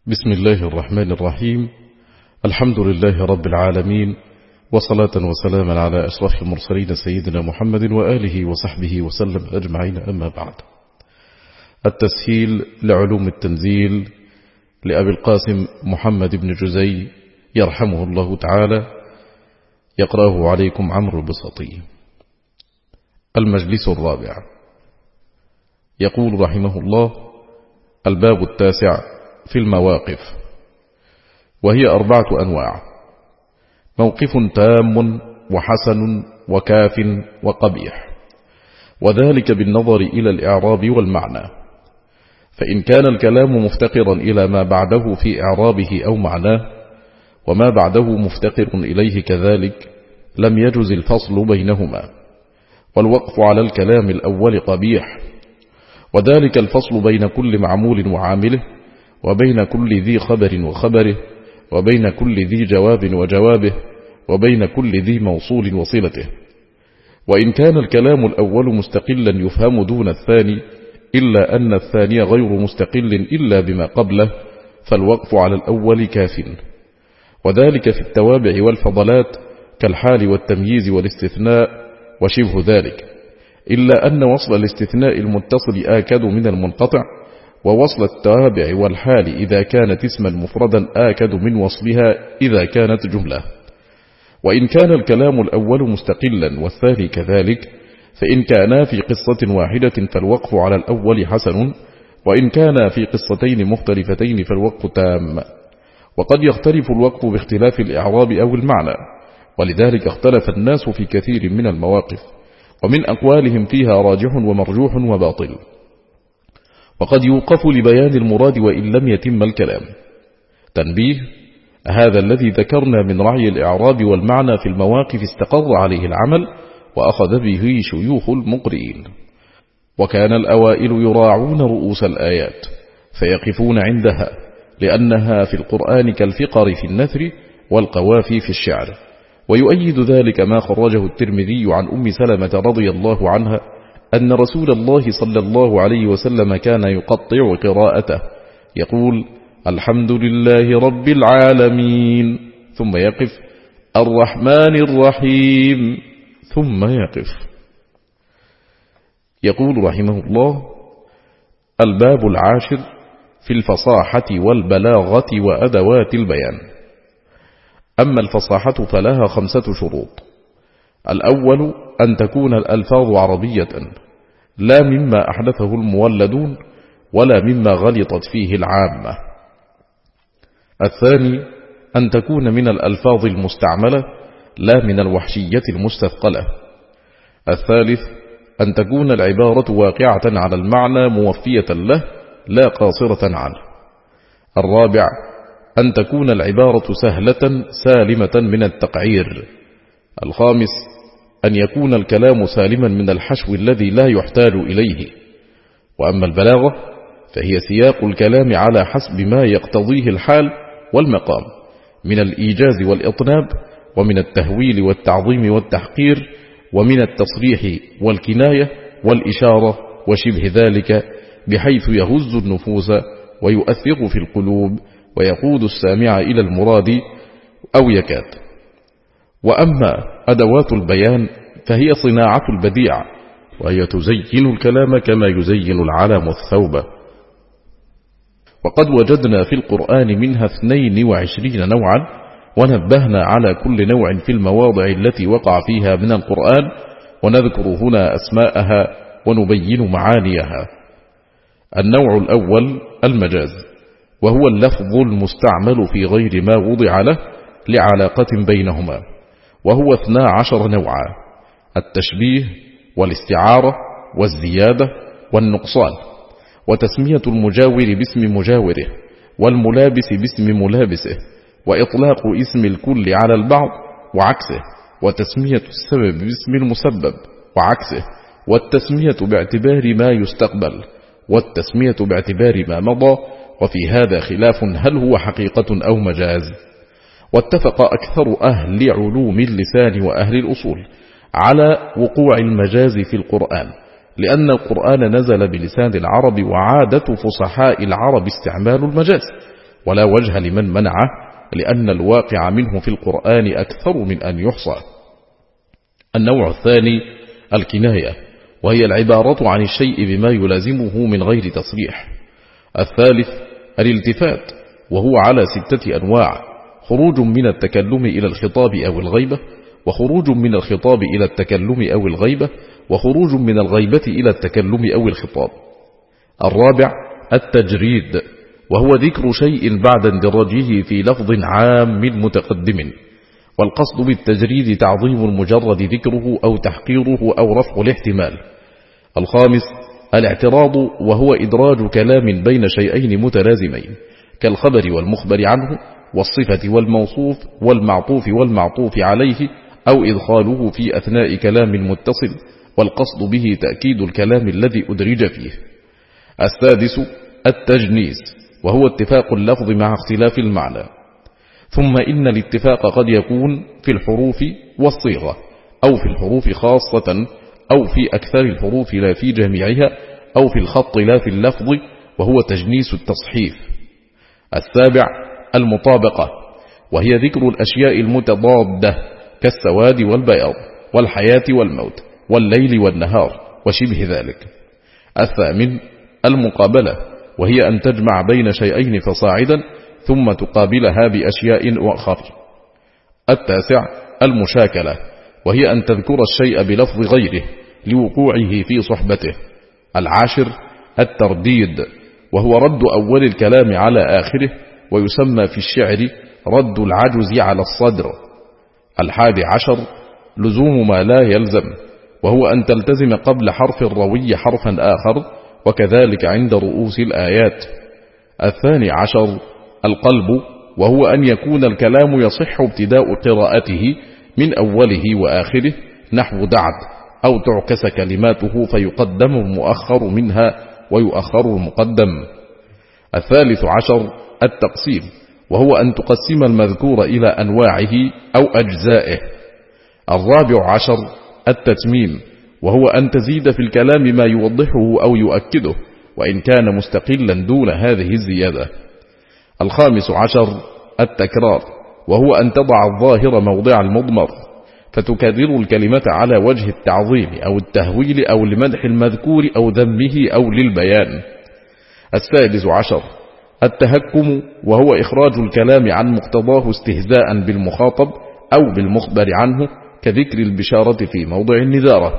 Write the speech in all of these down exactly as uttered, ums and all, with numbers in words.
بسم الله الرحمن الرحيم. الحمد لله رب العالمين، وصلاة وسلاما على أشرف المرسلين سيدنا محمد وآله وصحبه وسلم أجمعين، أما بعد. التسهيل لعلوم التنزيل لأبي القاسم محمد بن جزي يرحمه الله تعالى، يقرأه عليكم عمرو البساطي. المجلس الرابع. يقول رحمه الله: الباب التاسع في المواقف، وهي أربعة أنواع: موقف تام وحسن وكاف وقبيح، وذلك بالنظر إلى الإعراب والمعنى. فإن كان الكلام مفتقرا إلى ما بعده في إعرابه أو معناه، وما بعده مفتقر إليه كذلك، لم يجز الفصل بينهما، والوقف على الكلام الأول قبيح، وذلك الفصل بين كل معمول وعامله، وبين كل ذي خبر وخبره، وبين كل ذي جواب وجوابه، وبين كل ذي موصول وصلته. وإن كان الكلام الأول مستقلا يفهم دون الثاني، إلا أن الثاني غير مستقل إلا بما قبله، فالوقف على الأول كاف. وذلك في التوابع والفضلات كالحال والتمييز والاستثناء وشبه ذلك، إلا أن وصل الاستثناء المتصل آكد من المنقطع، ووصل التوابع والحال إذا كانت اسما مفردا آكد من وصلها إذا كانت جملة. وإن كان الكلام الأول مستقلا والثاني كذلك، فإن كانا في قصة واحدة فالوقف على الأول حسن، وإن كانا في قصتين مختلفتين فالوقف تام. وقد يختلف الوقف باختلاف الإعراب أو المعنى، ولذلك اختلف الناس في كثير من المواقف، ومن أقوالهم فيها راجح ومرجوح وباطل. وقد يوقف لبيان المراد وإن لم يتم الكلام. تنبيه: هذا الذي ذكرنا من رعي الإعراب والمعنى في المواقف استقر عليه العمل، وأخذ به شيوخ المقرئين. وكان الأوائل يراعون رؤوس الآيات فيقفون عندها، لأنها في القرآن كالفقر في النثر والقوافي في الشعر. ويؤيد ذلك ما خرجه الترمذي عن أم سلمة رضي الله عنها أن رسول الله صلى الله عليه وسلم كان يقطع قراءته، يقول: الحمد لله رب العالمين، ثم يقف: الرحمن الرحيم، ثم يقف. يقول رحمه الله: الباب العاشر في الفصاحة والبلاغة وأدوات البيان. أما الفصاحة فلها خمسة شروط: الأول أن تكون الألفاظ عربية، لا مما أحدثه المولدون ولا مما غلطت فيه العامة. الثاني أن تكون من الألفاظ المستعملة، لا من الوحشية المستثقلة. الثالث أن تكون العبارة واقعة على المعنى موفية له، لا قاصرة عنه. الرابع أن تكون العبارة سهلة سالمة من التقعير. الخامس أن يكون الكلام سالما من الحشو الذي لا يحتاج إليه. وأما البلاغة فهي سياق الكلام على حسب ما يقتضيه الحال والمقام، من الإيجاز والإطناب، ومن التهويل والتعظيم والتحقير، ومن التصريح والكناية والإشارة وشبه ذلك، بحيث يهز النفوس ويؤثر في القلوب ويقود السامع إلى المراد أو يكاد. وأما أدوات البيان فهي صناعة البديع، وهي تزين الكلام كما يزين العلم الثوب. وقد وجدنا في القرآن منها اثنين وعشرين نوعا، ونبهنا على كل نوع في المواضع التي وقع فيها من القرآن، ونذكر هنا أسماءها ونبين معانيها. النوع الأول المجاز، وهو اللفظ المستعمل في غير ما وضع له لعلاقة بينهما، وهو اثنا عشر نوعا: التشبيه والاستعارة والزيادة والنقصان، وتسمية المجاور باسم مجاوره، والملابس باسم ملابسه، وإطلاق اسم الكل على البعض وعكسه، وتسمية السبب باسم المسبب وعكسه، والتسمية باعتبار ما يستقبل، والتسمية باعتبار ما مضى. وفي هذا خلاف هل هو حقيقة أو مجاز. واتفق أكثر أهل علوم اللسان وأهل الأصول على وقوع المجاز في القرآن، لأن القرآن نزل بلسان العرب، وعادة فصحاء العرب استعمال المجاز، ولا وجه لمن منعه، لأن الواقع منه في القرآن أكثر من أن يحصى. النوع الثاني الكناية، وهي العبارة عن الشيء بما يلازمه من غير تصريح. الثالث الالتفات، وهو على ستة أنواع: خروج من التكلم إلى الخطاب أو الغيبة، وخروج من الخطاب إلى التكلم أو الغيبة، وخروج من الغيبة إلى التكلم أو الخطاب. الرابع التجريد، وهو ذكر شيء بعد اندراجه في لفظ عام متقدم، والقصد بالتجريد تعظيم المجرد ذكره أو تحقيره أو رفع الاحتمال. الخامس الاعتراض، وهو إدراج كلام بين شيئين متلازمين كالخبر والمخبر عنه، والصفة والموصوف، والمعطوف والمعطوف عليه، أو إدخاله في أثناء كلام متصل، والقصد به تأكيد الكلام الذي أدرج فيه. السادس التجنيس، وهو اتفاق اللفظ مع اختلاف المعنى. ثم إن الاتفاق قد يكون في الحروف والصيغة، أو في الحروف خاصة، أو في أكثر الحروف لا في جميعها، أو في الخط لا في اللفظ، وهو تجنيس التصحيف. السابع المطابقة، وهي ذكر الأشياء المتضادة كالسواد والبياض والحياة والموت والليل والنهار وشبه ذلك. الثامن المقابلة، وهي أن تجمع بين شيئين فصاعدا ثم تقابلها بأشياء أخر. التاسع المشاكلة، وهي أن تذكر الشيء بلفظ غيره لوقوعه في صحبته. العاشر الترديد، وهو رد أول الكلام على آخره، ويسمى في الشعر رد العجز على الصدر. الحادي عشر لزوم ما لا يلزم، وهو أن تلتزم قبل حرف الروي حرفا آخر، وكذلك عند رؤوس الآيات. الثاني عشر القلب، وهو أن يكون الكلام يصح ابتداء قراءته من أوله وآخره نحو دعد، أو تعكس كلماته فيقدم المؤخر منها ويؤخر المقدم. الثالث عشر التقسيم، وهو أن تقسم المذكور إلى أنواعه أو أجزائه. الرابع عشر التتميم، وهو أن تزيد في الكلام ما يوضحه أو يؤكده، وإن كان مستقلا دون هذه الزيادة. الخامس عشر التكرار، وهو أن تضع الظاهر موضع المضمر، فتكرر الكلمة على وجه التعظيم أو التهويل أو لمدح المذكور أو ذمه أو للبيان. السادس عشر التهكم، وهو إخراج الكلام عن مقتضاه استهزاء بالمخاطب أو بالمخبر عنه، كذكر البشارة في موضع النذارة.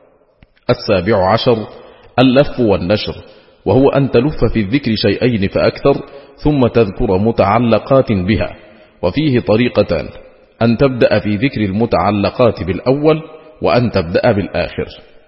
السابع عشر اللف والنشر، وهو أن تلف في الذكر شيئين فأكثر ثم تذكر متعلقات بها، وفيه طريقتان: أن تبدأ في ذكر المتعلقات بالأول، وأن تبدأ بالآخر.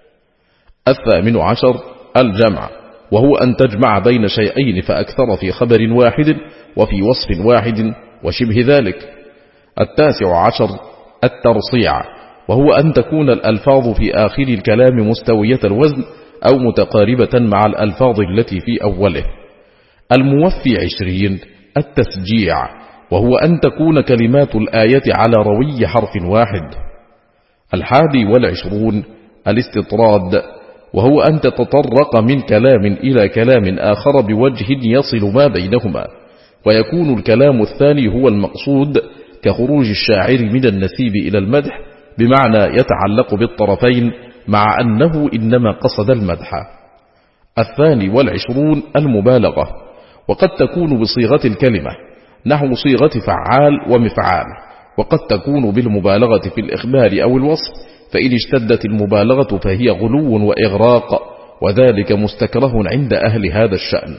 الثامن عشر الجمع، وهو أن تجمع بين شيئين فأكثر في خبر واحد وفي وصف واحد وشبه ذلك. التاسع عشر الترصيع، وهو أن تكون الألفاظ في آخر الكلام مستوية الوزن أو متقاربة مع الألفاظ التي في أوله. الموفي عشرين التسجيع، وهو أن تكون كلمات الآية على روي حرف واحد. الحادي والعشرون الاستطراد، وهو أن تتطرق من كلام إلى كلام آخر بوجه يصل ما بينهما، ويكون الكلام الثاني هو المقصود، كخروج الشاعر من النسيب إلى المدح، بمعنى يتعلق بالطرفين مع أنه إنما قصد المدح. الثاني والعشرون المبالغة، وقد تكون بصيغة الكلمة نحو صيغة فعال ومفعال، وقد تكون بالمبالغة في الإخبار أو الوصف، فإن اشتدت المبالغة فهي غلو وإغراق، وذلك مستكره عند أهل هذا الشأن.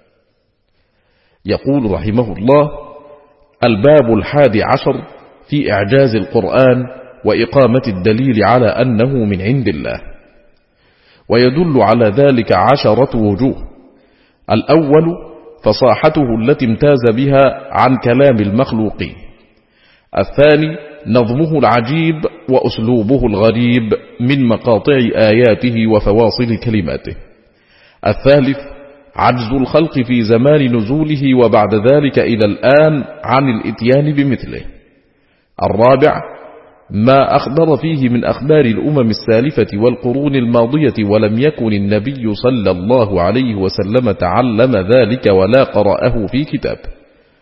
يقول رحمه الله: الباب الحادي عشر في إعجاز القرآن وإقامة الدليل على أنه من عند الله، ويدل على ذلك عشرة وجوه. الأول فصاحته التي امتاز بها عن كلام المخلوقين. الثاني نظمه العجيب وأسلوبه الغريب من مقاطع آياته وفواصل كلماته. الثالث عجز الخلق في زمان نزوله وبعد ذلك إلى الآن عن الإتيان بمثله. الرابع ما أخبر فيه من أخبار الأمم السالفة والقرون الماضية، ولم يكن النبي صلى الله عليه وسلم تعلم ذلك ولا قرأه في كتاب.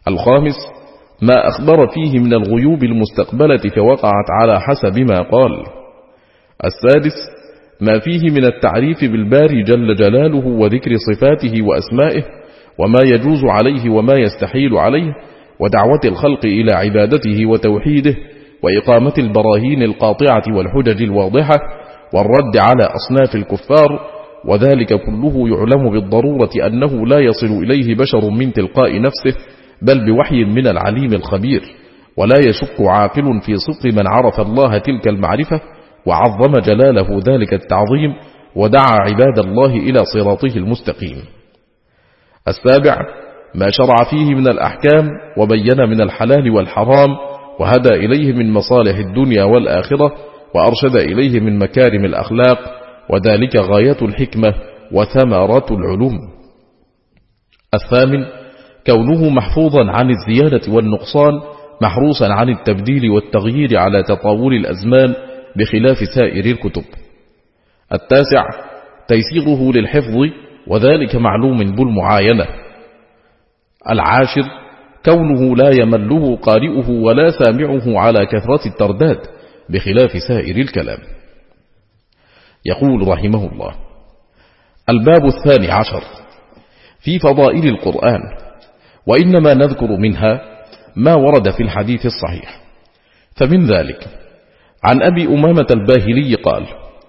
الخامس ما أخبر فيه من الغيوب المستقبلة فوقعت على حسب ما قال. السادس ما فيه من التعريف بالباري جل جلاله وذكر صفاته وأسمائه وما يجوز عليه وما يستحيل عليه، ودعوة الخلق إلى عبادته وتوحيده، وإقامة البراهين القاطعة والحجج الواضحة، والرد على أصناف الكفار، وذلك كله يعلم بالضرورة أنه لا يصل إليه بشر من تلقاء نفسه، بل بوحي من العليم الخبير، ولا يشك عاقل في صدق من عرف الله تلك المعرفة وعظم جلاله ذلك التعظيم، ودعا عباد الله إلى صراطه المستقيم. السابع ما شرع فيه من الأحكام وبين من الحلال والحرام، وهدى إليه من مصالح الدنيا والآخرة، وأرشد إليه من مكارم الأخلاق، وذلك غاية الحكمة وثمرة العلوم. الثامن كونه محفوظا عن الزيادة والنقصان، محروسا عن التبديل والتغيير على تطاول الأزمان بخلاف سائر الكتب. التاسع تيسيره للحفظ، وذلك معلوم بالمعاينة. العاشر كونه لا يمله قارئه ولا سامعه على كثرة الترداد بخلاف سائر الكلام. يقول رحمه الله: الباب الثاني عشر في فضائل القرآن، وإنما نذكر منها ما ورد في الحديث الصحيح. فمن ذلك عن أبي أمامة الباهلي قال: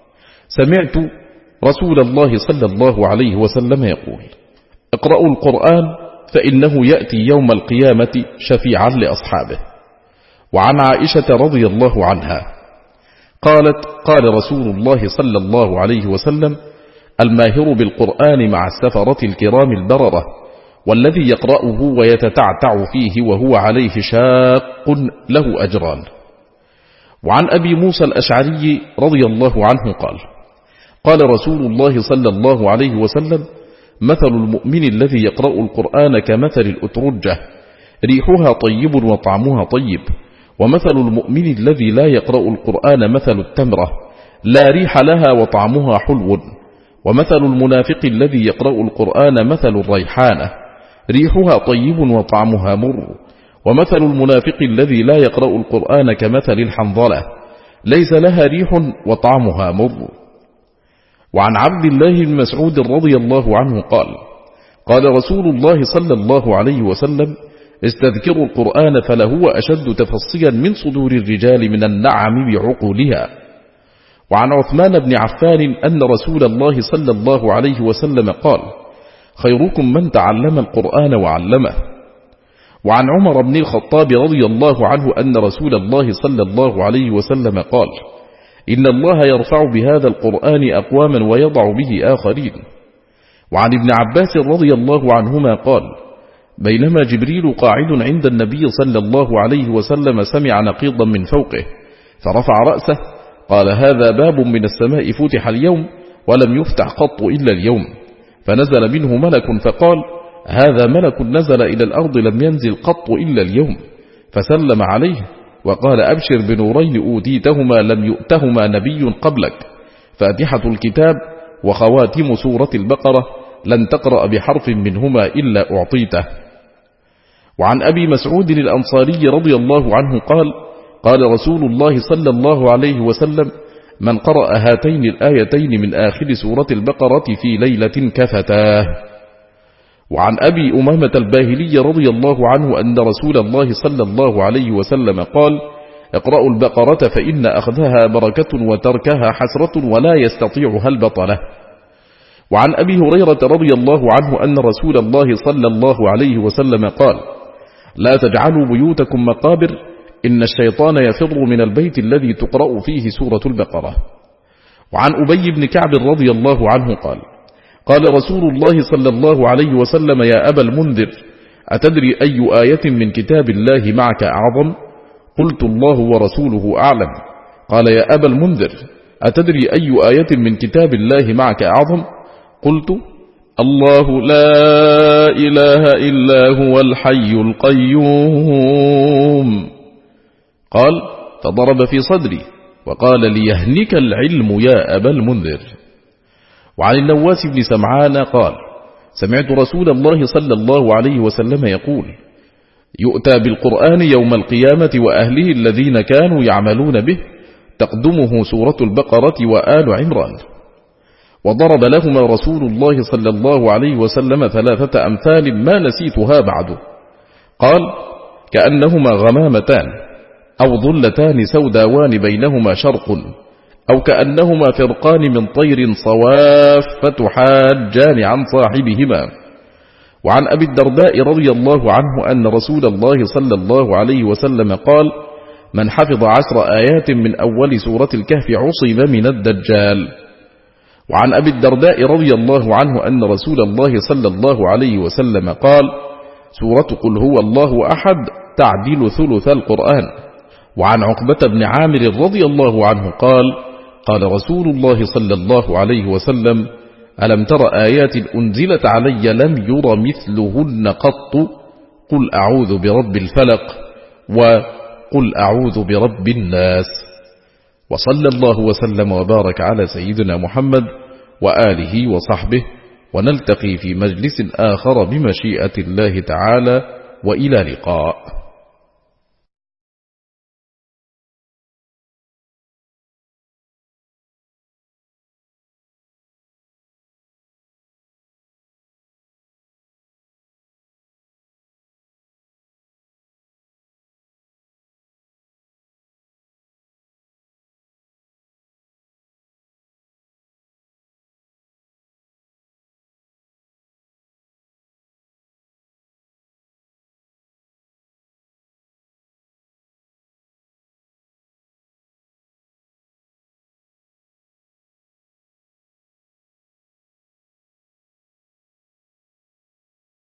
سمعت رسول الله صلى الله عليه وسلم يقول: اقرأوا القرآن فإنه يأتي يوم القيامة شفيعا لأصحابه. وعن عائشة رضي الله عنها قالت: قال رسول الله صلى الله عليه وسلم: الماهر بالقرآن مع السفرة الكرام البررة، والذي يقرأه ويتتعتع فيه وهو عليه شاق له أجران. وعن أبي موسى الأشعري رضي الله عنه قال: قال رسول الله صلى الله عليه وسلم: مثل المؤمن الذي يقرأ القرآن كمثل الأترجة، ريحها طيب وطعمها طيب. ومثل المؤمن الذي لا يقرأ القرآن مثل التمرة، لا ريح لها وطعمها حلو. ومثل المنافق الذي يقرأ القرآن مثل الريحانة، ريحها طيب وطعمها مر. ومثل المنافق الذي لا يقرأ القرآن كمثل الحنظلة، ليس لها ريح وطعمها مر. وعن عبد الله بن مسعود رضي الله عنه قال: قال رسول الله صلى الله عليه وسلم: استذكروا القرآن فلهو أشد تفصيا من صدور الرجال من النعم بعقولها. وعن عثمان بن عفان أن رسول الله صلى الله عليه وسلم قال: خيركم من تعلم القرآن وعلمه. وعن عمر بن الخطاب رضي الله عنه أن رسول الله صلى الله عليه وسلم قال: إن الله يرفع بهذا القرآن أقواما ويضع به آخرين. وعن ابن عباس رضي الله عنهما قال: بينما جبريل قاعد عند النبي صلى الله عليه وسلم سمع نقيضا من فوقه فرفع رأسه، قال: هذا باب من السماء فتح اليوم ولم يفتح قط إلا اليوم. فنزل منه ملك فقال: هذا ملك نزل إلى الأرض لم ينزل قط إلا اليوم. فسلم عليه وقال: أبشر بنورين أوتيتهما لم يؤتهما نبي قبلك، فاتحة الكتاب وخواتم سورة البقرة، لن تقرأ بحرف منهما إلا أعطيته. وعن أبي مسعود الأنصاري رضي الله عنه قال: قال رسول الله صلى الله عليه وسلم: من قرأ هاتين الآيتين من آخر سورة البقرة في ليلة كفتاه. وعن أبي أمامة الباهلي رضي الله عنه أن رسول الله صلى الله عليه وسلم قال: اقرأوا البقرة فإن أخذها بركة وتركها حسرة ولا يستطيعها البطلة. وعن أبي هريرة رضي الله عنه أن رسول الله صلى الله عليه وسلم قال: لا تجعلوا بيوتكم مقابر، إن الشيطان يفر من البيت الذي تقرأ فيه سورة البقرة. وعن أبي بن كعب رضي الله عنه قال: قال رسول الله صلى الله عليه وسلم: يا أبا المنذر، أتدري أي آية من كتاب الله معك أعظم؟ قلت: الله ورسوله أعلم. قال: يا أبا المنذر، أتدري أي آية من كتاب الله معك أعظم؟ قلت: الله لا إله إلا هو الحي القيوم. قال: فضرب في صدري وقال: ليهنك العلم يا أبا المنذر. وعن النواس بن سمعان قال: سمعت رسول الله صلى الله عليه وسلم يقول: يؤتى بالقرآن يوم القيامة وأهله الذين كانوا يعملون به، تقدمه سورة البقرة وآل عمران. وضرب لهما رسول الله صلى الله عليه وسلم ثلاثة أمثال ما نسيتها بعد. قال: كأنهما غمامتان أو ظلتان سوداوان بينهما شرق، أو كأنهما فرقان من طير صواف تحاجان عن صاحبهما. وعن أبي الدرداء رضي الله عنه أن رسول الله صلى الله عليه وسلم قال: من حفظ عشر آيات من أول سورة الكهف عصم من الدجال. وعن أبي الدرداء رضي الله عنه أن رسول الله صلى الله عليه وسلم قال: سورة قل هو الله أحد تعدل ثلث القرآن. وعن عقبة بن عامر رضي الله عنه قال: قال رسول الله صلى الله عليه وسلم: ألم تر آيات أنزلت علي لم ير مثلهن قط، قل أعوذ برب الفلق، وقل أعوذ برب الناس. وصلى الله وسلم وبارك على سيدنا محمد وآله وصحبه، ونلتقي في مجلس آخر بمشيئة الله تعالى، وإلى لقاء.